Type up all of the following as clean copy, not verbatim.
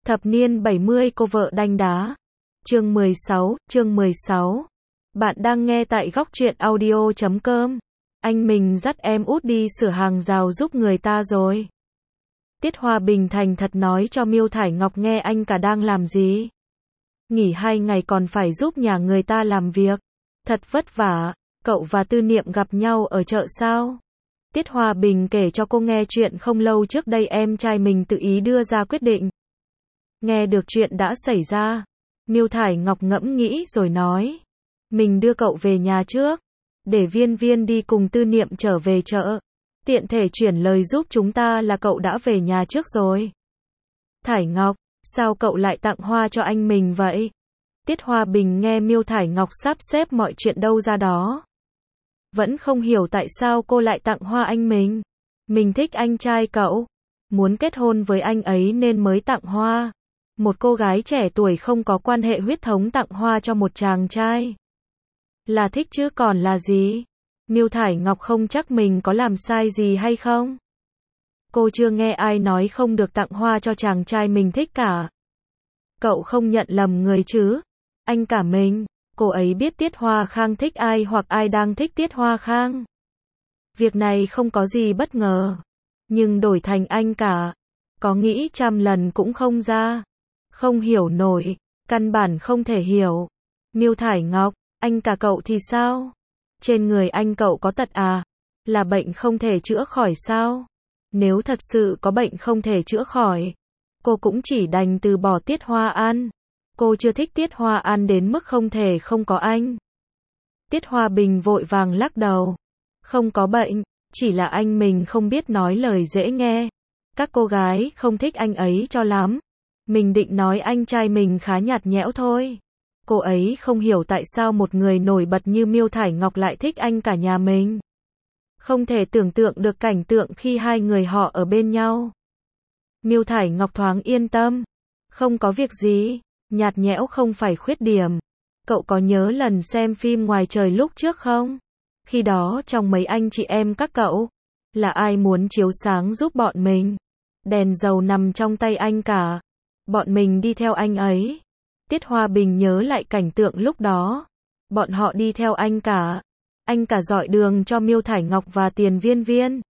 Thập niên 70 cô vợ đanh đá. Chương 16. Bạn đang nghe tại góc truyện audio.com. Anh mình dắt em út đi sửa hàng rào giúp người ta rồi. Tiết Hoa Bình thành thật nói cho Miêu Thải Ngọc nghe anh cả đang làm gì. Nghỉ 2 ngày còn phải giúp nhà người ta làm việc. Thật vất vả, cậu và Tư Niệm gặp nhau ở chợ sao? Tiết Hoa Bình kể cho cô nghe chuyện không lâu trước đây em trai mình tự ý đưa ra quyết định. Nghe được chuyện đã xảy ra, Miêu Thải Ngọc ngẫm nghĩ rồi nói. Mình đưa cậu về nhà trước, để Viên Viên đi cùng Tư Niệm trở về chợ. Tiện thể chuyển lời giúp chúng ta là cậu đã về nhà trước rồi. Thải Ngọc, sao cậu lại tặng hoa cho anh mình vậy? Tiết Hoa Bình nghe Miêu Thải Ngọc sắp xếp mọi chuyện đâu ra đó. Vẫn không hiểu tại sao cô lại tặng hoa anh mình. Mình thích anh trai cậu, muốn kết hôn với anh ấy nên mới tặng hoa. Một cô gái trẻ tuổi không có quan hệ huyết thống tặng hoa cho một chàng trai. Là thích chứ còn là gì? Miêu Thải Ngọc không chắc mình có làm sai gì hay không. Cô chưa nghe ai nói không được tặng hoa cho chàng trai mình thích cả. Cậu không nhận lầm người chứ? Anh cả mình, cô ấy biết Tiết Hoa Khang thích ai hoặc ai đang thích Tiết Hoa Khang. Việc này không có gì bất ngờ. Nhưng đổi thành anh cả, có nghĩ trăm lần cũng không ra. Không hiểu nổi, căn bản không thể hiểu. Miêu Thải Ngọc, anh cả cậu thì sao? Trên người anh cậu có tật à? Là bệnh không thể chữa khỏi sao? Nếu thật sự có bệnh không thể chữa khỏi, cô cũng chỉ đành từ bỏ Tiết Hoa An. Cô chưa thích Tiết Hoa An đến mức không thể không có anh. Tiết Hoa Bình vội vàng lắc đầu. Không có bệnh, chỉ là anh mình không biết nói lời dễ nghe. Các cô gái không thích anh ấy cho lắm. Mình định nói anh trai mình khá nhạt nhẽo thôi. Cô ấy không hiểu tại sao một người nổi bật như Miêu Thải Ngọc lại thích anh cả nhà mình. Không thể tưởng tượng được cảnh tượng khi hai người họ ở bên nhau. Miêu Thải Ngọc thoáng yên tâm. Không có việc gì, nhạt nhẽo không phải khuyết điểm. Cậu có nhớ lần xem phim Ngoài Trời lúc trước không? Khi đó trong mấy anh chị em các cậu, là ai muốn chiếu sáng giúp bọn mình? Đèn dầu nằm trong tay anh cả. Bọn mình đi theo anh ấy. Tiết Hoa Bình nhớ lại cảnh tượng lúc đó. Bọn họ đi theo anh cả. Anh cả dọi đường cho Miêu Thải Ngọc và Tiền Viên Viên.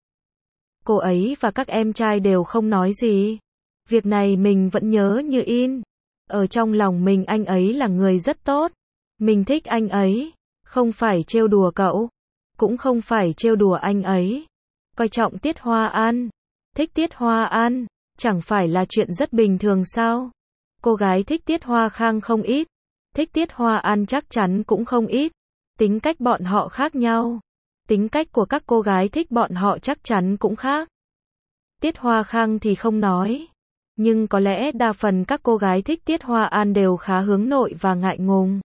Cô ấy và các em trai đều không nói gì. Việc này mình vẫn nhớ như in. Ở trong lòng mình anh ấy là người rất tốt. Mình thích anh ấy. Không phải trêu đùa cậu. Cũng không phải trêu đùa anh ấy. Coi trọng Tiết Hoa An. Thích Tiết Hoa An. Chẳng phải là chuyện rất bình thường sao? Cô gái thích Tiết Hoa Khang không ít. Thích Tiết Hoa An chắc chắn cũng không ít. Tính cách bọn họ khác nhau. Tính cách của các cô gái thích bọn họ chắc chắn cũng khác. Tiết Hoa Khang thì không nói. Nhưng có lẽ đa phần các cô gái thích Tiết Hoa An đều khá hướng nội và ngại ngùng.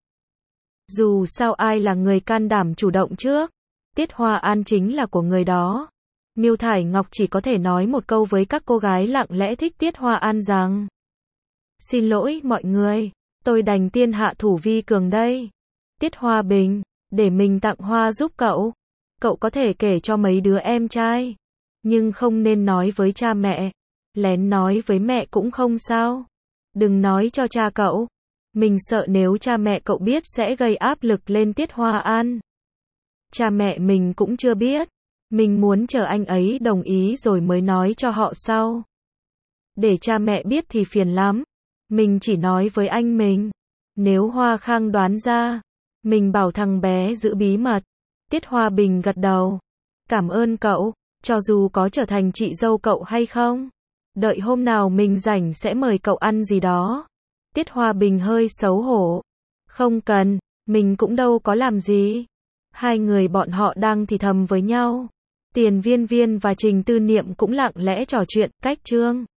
Dù sao ai là người can đảm chủ động trước, Tiết Hoa An chính là của người đó. Miêu Thải Ngọc chỉ có thể nói một câu với các cô gái lặng lẽ thích Tiết Hoa An rằng: Xin lỗi mọi người, tôi đành tiên hạ thủ vi cường đây. Tiết Hoa Bình, để mình tặng hoa giúp cậu. Cậu có thể kể cho mấy đứa em trai, nhưng không nên nói với cha mẹ. Lén nói với mẹ cũng không sao. Đừng nói cho cha cậu. Mình sợ nếu cha mẹ cậu biết sẽ gây áp lực lên Tiết Hoa An. Cha mẹ mình cũng chưa biết. Mình muốn chờ anh ấy đồng ý rồi mới nói cho họ sau. Để cha mẹ biết thì phiền lắm. Mình chỉ nói với anh mình. Nếu Hoa Khang đoán ra, mình bảo thằng bé giữ bí mật. Tiết Hoa Bình gật đầu. Cảm ơn cậu, cho dù có trở thành chị dâu cậu hay không. Đợi hôm nào mình rảnh sẽ mời cậu ăn gì đó. Tiết Hoa Bình hơi xấu hổ. Không cần, mình cũng đâu có làm gì. Hai người bọn họ đang thì thầm với nhau. Tiền Viên Viên và Trình Tư Niệm cũng lặng lẽ trò chuyện, cách chương.